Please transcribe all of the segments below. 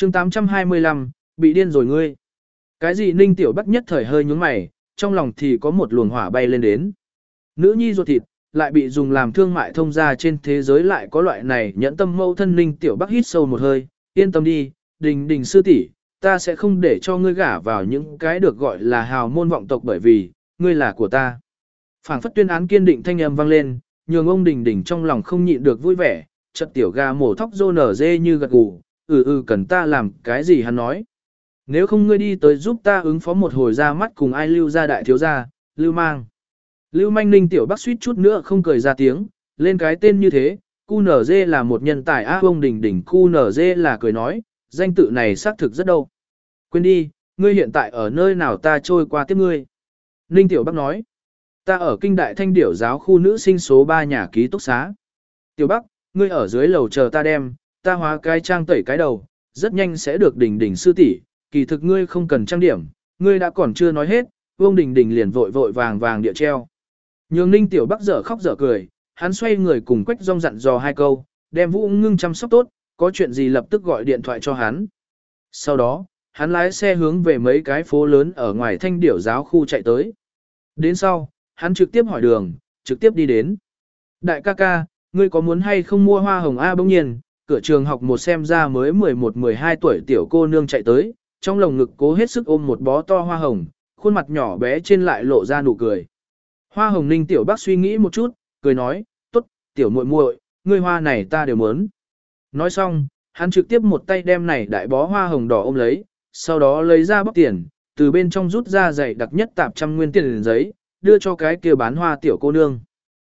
chương 825, bị điên rồi ngươi. Cái gì Ninh Tiểu Bắc nhất thời hơi nhướng mày, trong lòng thì có một luồng hỏa bay lên đến. Nữ nhi ruột thịt, lại bị dùng làm thương mại thông gia trên thế giới lại có loại này nhẫn tâm mâu thân. Ninh Tiểu Bắc hít sâu một hơi, yên tâm đi, Đình Đình sư tỷ, ta sẽ không để cho ngươi gả vào những cái được gọi là hào môn vọng tộc bởi vì, ngươi là của ta. Phảng phất tuyên án kiên định thanh âm vang lên, nhường ông Đình Đình trong lòng không nhịn được vui vẻ, chợt tiểu gà mổ thóc rô nở dê như gật gù, cần ta làm cái gì hắn nói. Nếu không ngươi đi tới giúp ta ứng phó một hồi ra mắt cùng ai Lưu gia đại thiếu gia, Lưu Mang. Lưu Manh. Ninh Tiểu Bắc suýt chút nữa không cười ra tiếng, lên cái tên như thế, QNZ là một nhân tài á. Ông Đình Đình QNZ là cười nói, danh tự này xác thực rất đâu. Quên đi, ngươi hiện tại ở nơi nào ta trôi qua tiếp ngươi. Ninh Tiểu Bắc nói, ta ở Kinh Đại Thanh Điểu giáo khu nữ sinh số 3 nhà ký túc xá. Tiểu Bắc, ngươi ở dưới lầu chờ ta đem, ta hóa cái trang tẩy cái đầu, rất nhanh sẽ được Đình Đình sư tỷ. Kỳ thực ngươi không cần trang điểm, ngươi đã còn chưa nói hết. Vương Đình Đình liền vội vội vàng vàng địa treo. Nhường Ninh Tiểu Bắc dở khóc dở cười, hắn xoay người cùng Quách Dung dặn dò hai câu, đem Vũ Ngưng chăm sóc tốt, có chuyện gì lập tức gọi điện thoại cho hắn. Sau đó, hắn lái xe hướng về mấy cái phố lớn ở ngoài Thanh Điểu giáo khu chạy tới. Đến sau, hắn trực tiếp hỏi đường, trực tiếp đi đến. Đại ca ca, ngươi có muốn hay không mua hoa hồng A? Bỗng nhiên, cửa trường học một xem ra mới 11-12 tuổi tiểu cô nương chạy tới, trong lồng ngực cố hết sức ôm một bó to hoa hồng, khuôn mặt nhỏ bé trên lại lộ ra nụ cười. Hoa hồng. Ninh Tiểu Bắc suy nghĩ một chút, cười nói, tốt, tiểu muội muội, ngươi hoa này ta đều muốn. Nói xong, hắn trực tiếp một tay đem này đại bó hoa hồng đỏ ôm lấy, sau đó lấy ra bóc tiền, từ bên trong rút ra dày đặc nhất tạp trăm nguyên tiền giấy, đưa cho cái kia bán hoa tiểu cô nương.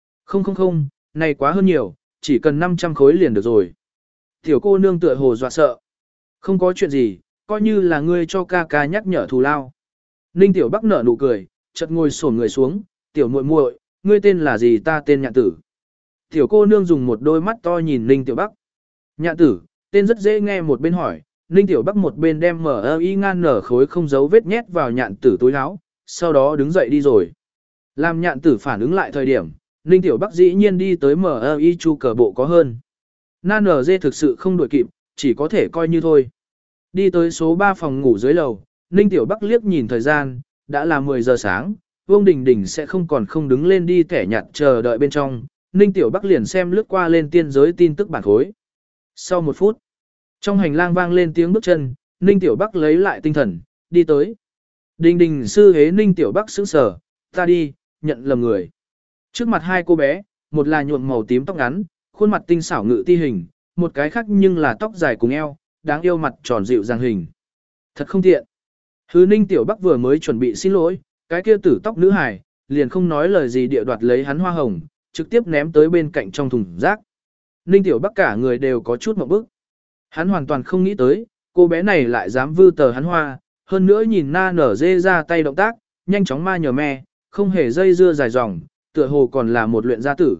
Không, này quá hơn nhiều, chỉ cần 500 khối liền được rồi. Tiểu cô nương tựa hồ dọa sợ. Không có chuyện gì, coi như là ngươi cho ca ca nhắc nhở thù lao. Ninh Tiểu Bắc nở nụ cười, chợt ngồi xổm người xuống, tiểu muội muội, ngươi tên là gì? Ta tên Nhạn Tử. Tiểu cô nương dùng một đôi mắt to nhìn Ninh Tiểu Bắc. Nhạn Tử, tên rất dễ nghe. Một bên hỏi, Ninh Tiểu Bắc một bên đem MI ngan nở khối không dấu vết nhét vào Nhạn Tử túi áo, sau đó đứng dậy đi rồi. Làm Nhạn Tử phản ứng lại thời điểm, Ninh Tiểu Bắc dĩ nhiên đi tới MI chu cờ bộ có hơn. Nan NG thực sự không đuổi kịp, chỉ có thể coi như thôi. Đi tới số 3 phòng ngủ dưới lầu, Ninh Tiểu Bắc liếc nhìn thời gian, đã là 10 giờ sáng, Vương Đình Đình sẽ không đứng lên đi thẻ nhặt chờ đợi bên trong, Ninh Tiểu Bắc liền xem lướt qua lên tiên giới tin tức bản khối. Sau 1 phút, trong hành lang vang lên tiếng bước chân, Ninh Tiểu Bắc lấy lại tinh thần, đi tới. Đình Đình sư hế. Ninh Tiểu Bắc sững sờ, ta đi, nhận lầm người. Trước mặt hai cô bé, một là nhuộm màu tím tóc ngắn, khuôn mặt tinh xảo ngự ti hình, một cái khác nhưng là tóc dài cùng eo, đáng yêu mặt tròn dịu dàng hình. Thật không tiện. Hứ. Ninh Tiểu Bắc vừa mới chuẩn bị xin lỗi, cái kia tử tóc nữ hài, liền không nói lời gì địa đoạt lấy hắn hoa hồng, trực tiếp ném tới bên cạnh trong thùng rác. Ninh Tiểu Bắc cả người đều có chút ngượng bức. Hắn hoàn toàn không nghĩ tới, cô bé này lại dám vư tờ hắn hoa, hơn nữa nhìn na nở dê ra tay động tác, nhanh chóng ma nhờ me, không hề dây dưa dài dòng, tựa hồ còn là một luyện gia tử.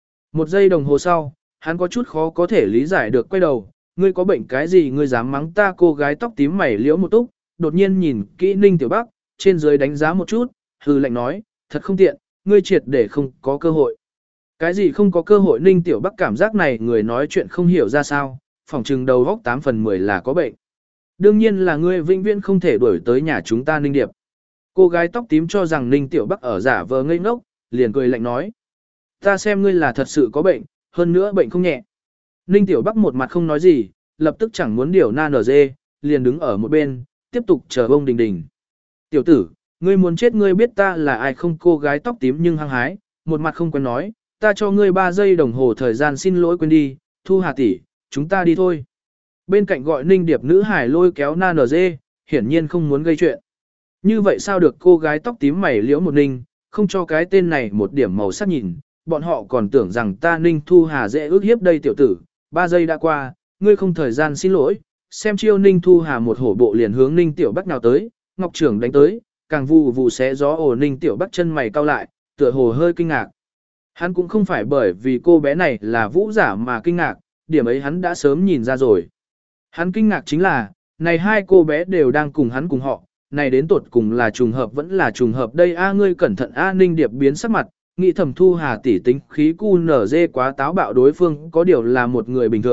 1 giây đồng hồ sau, hắn có chút khó có thể lý giải được, quay đầu, ngươi có bệnh cái gì ngươi dám mắng ta? Cô gái tóc tím mày liễu một túc, đột nhiên nhìn kỹ Ninh Tiểu Bắc, trên dưới đánh giá một chút, hừ lạnh nói, thật không tiện, ngươi triệt để không có cơ hội. Cái gì không có cơ hội? Ninh Tiểu Bắc cảm giác này người nói chuyện không hiểu ra sao, phỏng chừng đầu góc 8 phần 10 là có bệnh. Đương nhiên là ngươi vĩnh viễn không thể đuổi tới nhà chúng ta Ninh Điệp. Cô gái tóc tím cho rằng Ninh Tiểu Bắc ở giả vờ ngây ngốc, liền cười lạnh nói, ta xem ngươi là thật sự có bệnh, hơn nữa bệnh không nhẹ. Ninh Tiểu Bắc một mặt không nói gì, lập tức chẳng muốn điều na nở dê, liền đứng ở một bên, tiếp tục chờ Vương Đình Đình. Tiểu tử, ngươi muốn chết ngươi biết ta là ai không? Cô gái tóc tím nhưng hăng hái, một mặt không quen nói, ta cho ngươi 3 giây đồng hồ thời gian xin lỗi, quên đi, Thu Hà tỷ, chúng ta đi thôi. Bên cạnh gọi Ninh Điệp nữ hải lôi kéo na nở dê, hiển nhiên không muốn gây chuyện. Như vậy sao được? Cô gái tóc tím mày liễu một ninh, không cho cái tên này một điểm màu sắc nhìn, bọn họ còn tưởng rằng ta Ninh Thu Hà dễ ước hiếp đây. Tiểu tử, 3 giây đã qua, ngươi không thời gian xin lỗi, xem chiêu. Ninh Thu Hà một hổ bộ liền hướng Ninh Tiểu Bắc nào tới, ngọc trưởng đánh tới, càng vù vù xé gió. Ồ. Ninh Tiểu Bắc chân mày cau lại, tựa hồ hơi kinh ngạc. Hắn cũng không phải bởi vì cô bé này là vũ giả mà kinh ngạc, điểm ấy hắn đã sớm nhìn ra rồi. Hắn kinh ngạc chính là, này hai cô bé đều đang cùng hắn cùng họ, này đến tột cùng là trùng hợp vẫn là trùng hợp đây a? Ngươi cẩn thận a. Ninh Điệp biến sắc mặt, nghĩ thầm Thu Hà tỷ tính khí cu nở dê quá táo bạo, đối phương có điều là một người bình thường,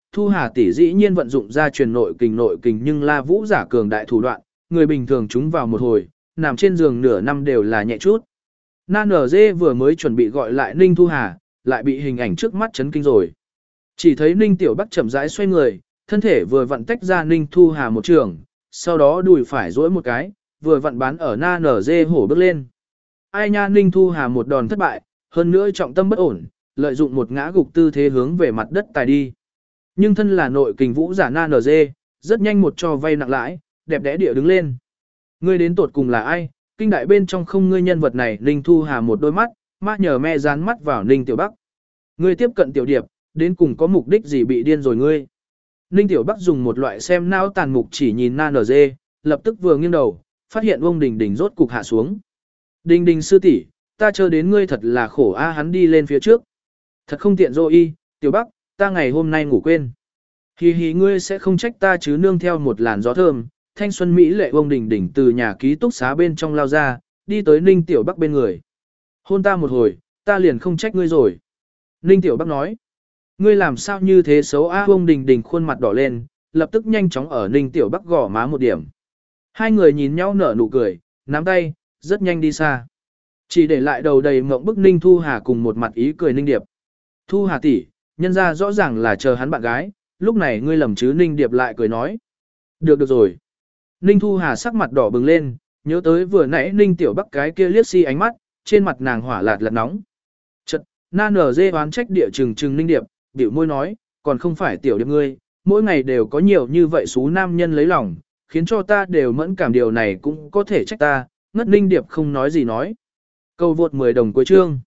Thu Hà tỷ dĩ nhiên vận dụng ra truyền nội kình nhưng La Vũ giả cường đại thủ đoạn, người bình thường chúng vào một hồi, nằm trên giường nửa năm đều là nhẹ chút. Nan NG vừa mới chuẩn bị gọi lại Ninh Thu Hà, lại bị hình ảnh trước mắt chấn kinh rồi. Chỉ thấy Ninh Tiểu Bắc chậm rãi xoay người, thân thể vừa vặn tách ra Ninh Thu Hà một trường, sau đó đùi phải duỗi một cái, vừa vặn bán ở Nan NG hổ bước lên. Ai nha, Ninh Thu Hà một đòn thất bại, hơn nữa trọng tâm bất ổn, lợi dụng một ngã gục tư thế hướng về mặt đất tài đi. Nhưng thân là nội kình vũ giả Nan NG, rất nhanh một cho vay nặng lãi, đẹp đẽ địa đứng lên. Ngươi đến tột cùng là ai? Kinh đại bên trong không ngươi nhân vật này. Ninh Thu Hà một đôi mắt, ma nhờ me dán mắt vào Ninh Tiểu Bắc. Ngươi tiếp cận Tiểu Điệp, đến cùng có mục đích gì, bị điên rồi ngươi? Ninh Tiểu Bắc dùng một loại xem não tàn mục chỉ nhìn Nan NG, lập tức vừa nghiêng đầu, phát hiện翁Đình Đình rốt cục hạ xuống. Đình Đình sư tỷ, ta chờ đến ngươi thật là khổ a. Hắn đi lên phía trước. Thật không tiện dô y, Tiểu Bắc, ta ngày hôm nay ngủ quên. Hì hì, ngươi sẽ không trách ta chứ. Nương theo một làn gió thơm, thanh xuân mỹ lệ翁Đình Đình từ nhà ký túc xá bên trong lao ra, đi tới Ninh Tiểu Bắc bên người. Hôn ta một hồi, ta liền không trách ngươi rồi. Ninh Tiểu Bắc nói. Ngươi làm sao như thế xấu a?翁Đình Đình khuôn mặt đỏ lên, lập tức nhanh chóng ở Ninh Tiểu Bắc gò má một điểm. Hai người nhìn nhau nở nụ cười, nắm tay, rất nhanh đi xa. Chỉ để lại đầu đầy mộng bức Ninh Thu Hà cùng một mặt ý cười Ninh Điệp. Thu Hà tỷ, nhân ra rõ ràng là chờ hắn bạn gái, lúc này ngươi lầm chứ. Ninh Điệp lại cười nói. Được rồi. Ninh Thu Hà sắc mặt đỏ bừng lên, nhớ tới vừa nãy Ninh Tiểu Bắc cái kia liếc si ánh mắt, trên mặt nàng hỏa lạt nóng. Chật, Nan NG oán trách địa trừng Ninh Điệp, bĩu môi nói, còn không phải Tiểu Điệp ngươi, mỗi ngày đều có nhiều như vậy xú nam nhân lấy lòng, khiến cho ta đều mẫn cảm, điều này cũng có thể trách ta. Ngất Ninh Điệp không nói gì nói. Câu vượt 10 đồng cuối chương.